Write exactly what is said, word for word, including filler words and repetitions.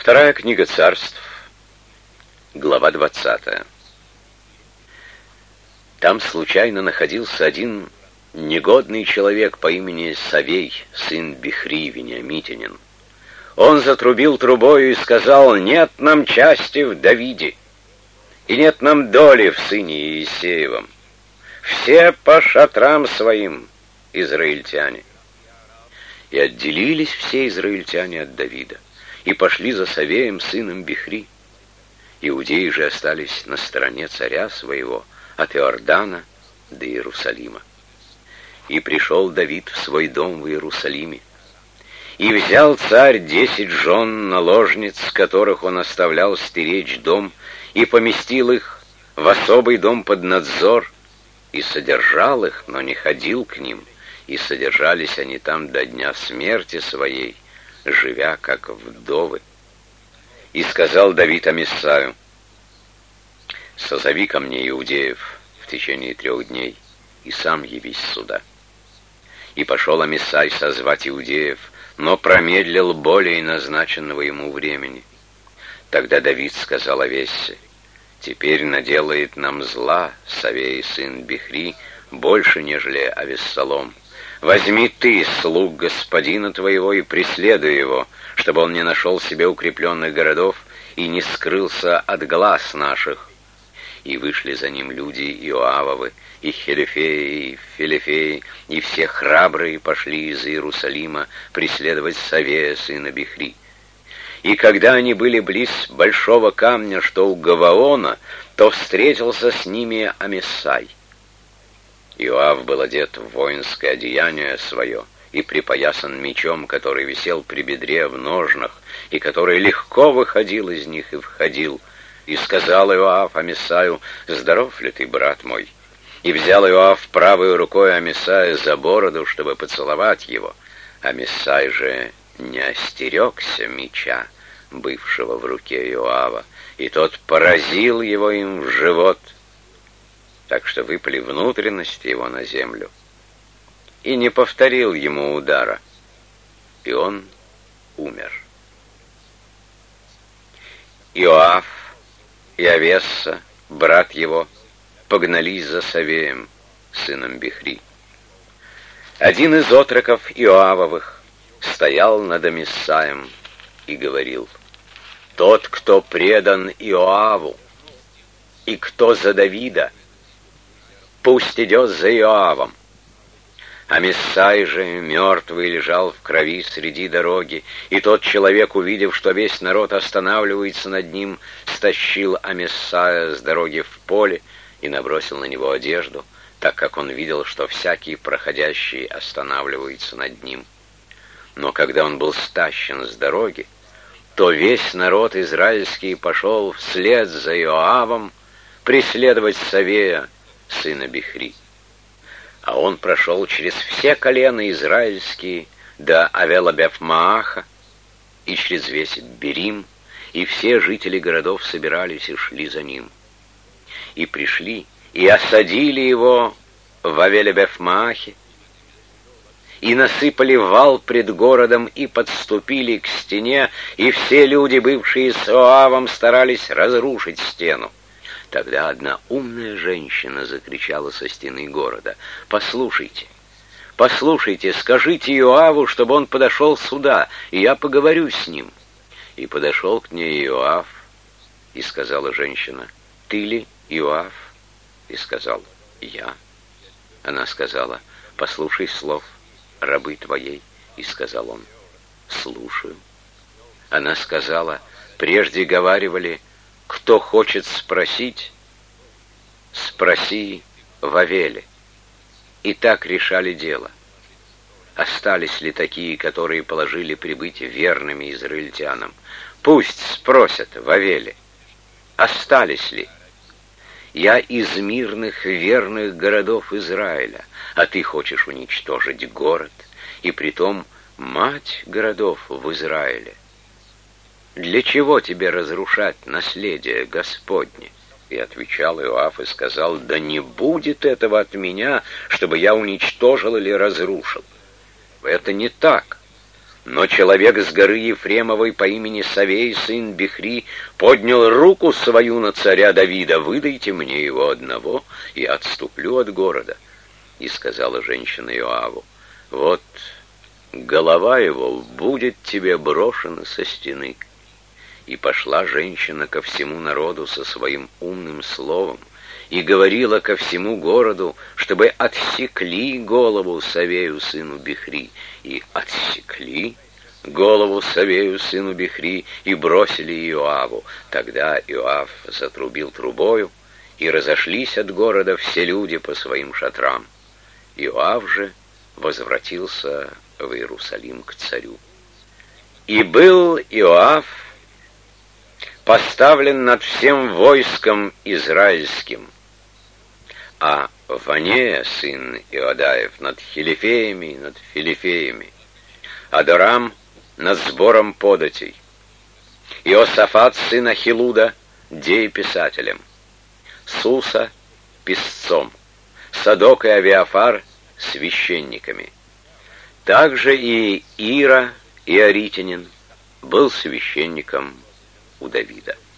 Вторая книга Царств, глава двадцатая. Там случайно находился один негодный человек по имени Савей, сын Бихри, вениамитянин. Он затрубил трубою и сказал: «Нет нам части в Давиде, и нет нам доли в сыне Иисеевом. Все по шатрам своим израильтяне». И отделились все израильтяне от Давида, и пошли за Савеем, сыном Бихри. Иудеи же остались на стороне царя своего, от Иордана до Иерусалима. И пришел Давид в свой дом в Иерусалиме, и взял царь десять жен наложниц, которых он оставлял стеречь дом, и поместил их в особый дом под надзор, и содержал их, но не ходил к ним, и содержались они там до дня смерти своей, живя как вдовы. И сказал Давид Амисаю: «Созови ко мне иудеев в течение трех дней, и сам явись сюда». И пошел Амисай созвать иудеев, но промедлил более назначенного ему времени. Тогда Давид сказал Авессе: «Теперь наделает нам зла Савей, сын Бихри, больше, нежели Авессалом. Возьми ты слуг господина твоего и преследуй его, чтобы он не нашел себе укрепленных городов и не скрылся от глаз наших». И вышли за ним люди Иоавовы, и Хелефеи, и Филефеи, и все храбрые пошли из Иерусалима преследовать Савея, сына Бихри. И когда они были близ большого камня, что у Гаваона, то встретился с ними Амисай. Иоав был одет в воинское одеяние свое и припоясан мечом, который висел при бедре в ножнах, и который легко выходил из них и входил. И сказал Иоав Амисаю: «Здоров ли ты, брат мой?» И взял Иоав правой рукой Амисая за бороду, чтобы поцеловать его. Амисай же не остерегся меча, бывшего в руке Иоава, и тот поразил его им в живот, так что выпали внутренности его на землю, и не повторил ему удара, и он умер. Иоав и Авесса, брат его, погнались за Савеем, сыном Бихри. Один из отроков Иоавовых стоял над Амисаем и говорил: «Тот, кто предан Иоаву, и кто за Давида, пусть идет за Иоавом». Амисай же мертвый лежал в крови среди дороги, и тот человек, увидев, что весь народ останавливается над ним, стащил Амисая с дороги в поле и набросил на него одежду, так как он видел, что всякий проходящий останавливается над ним. Но когда он был стащен с дороги, то весь народ израильский пошел вслед за Иоавом преследовать Савея, сына Бихри. А он прошел через все колена израильские до Авела-Бефмааха и через весь Берим, и все жители городов собирались и шли за ним. И пришли, и осадили его в Авеле-Бефмаахе, и насыпали вал пред городом, и подступили к стене, и все люди, бывшие с Иоавом, старались разрушить стену. Тогда одна умная женщина закричала со стены города: «Послушайте, послушайте, скажите Иоаву, чтобы он подошел сюда, и я поговорю с ним». И подошел к ней Иоав, и сказала женщина: «Ты ли Иоав?» И сказал: «Я». Она сказала: «Послушай слов рабы твоей». И сказал он: «Слушаю». Она сказала: «Прежде говаривали: кто хочет спросить, спроси в Авеле». И так решали дело. Остались ли такие, которые положили прибыть верными израильтянам? Пусть спросят в Авеле. Остались ли? Я из мирных верных городов Израиля, а ты хочешь уничтожить город, и притом мать городов в Израиле. Для чего тебе разрушать наследие Господне? И отвечал Иоав и сказал: «Да не будет этого от меня, чтобы я уничтожил или разрушил. Это не так. Но человек с горы Ефремовой по имени Савей, сын Бихри, поднял руку свою на царя Давида: «Выдайте мне его одного, и отступлю от города». И сказала женщина Иоаву: «Вот голова его будет тебе брошена со стены». И пошла женщина ко всему народу со своим умным словом и говорила ко всему городу, чтобы отсекли голову Савею сыну Бихри. И отсекли голову Савею сыну Бихри и бросили Иоаву. Тогда Иоав затрубил трубою, и разошлись от города все люди по своим шатрам. Иоав же возвратился в Иерусалим к царю. И был Иоав поставлен над всем войском израильским, а Ванея, сын Иодаев, над хилифеями, над филифеями, Адорам над сбором податей, Иосафат, сын Ахилуда, дееписателем, Суса писцом, Садок и Авиафар священниками. Также и Ира, иоритянин, был священником у Давида.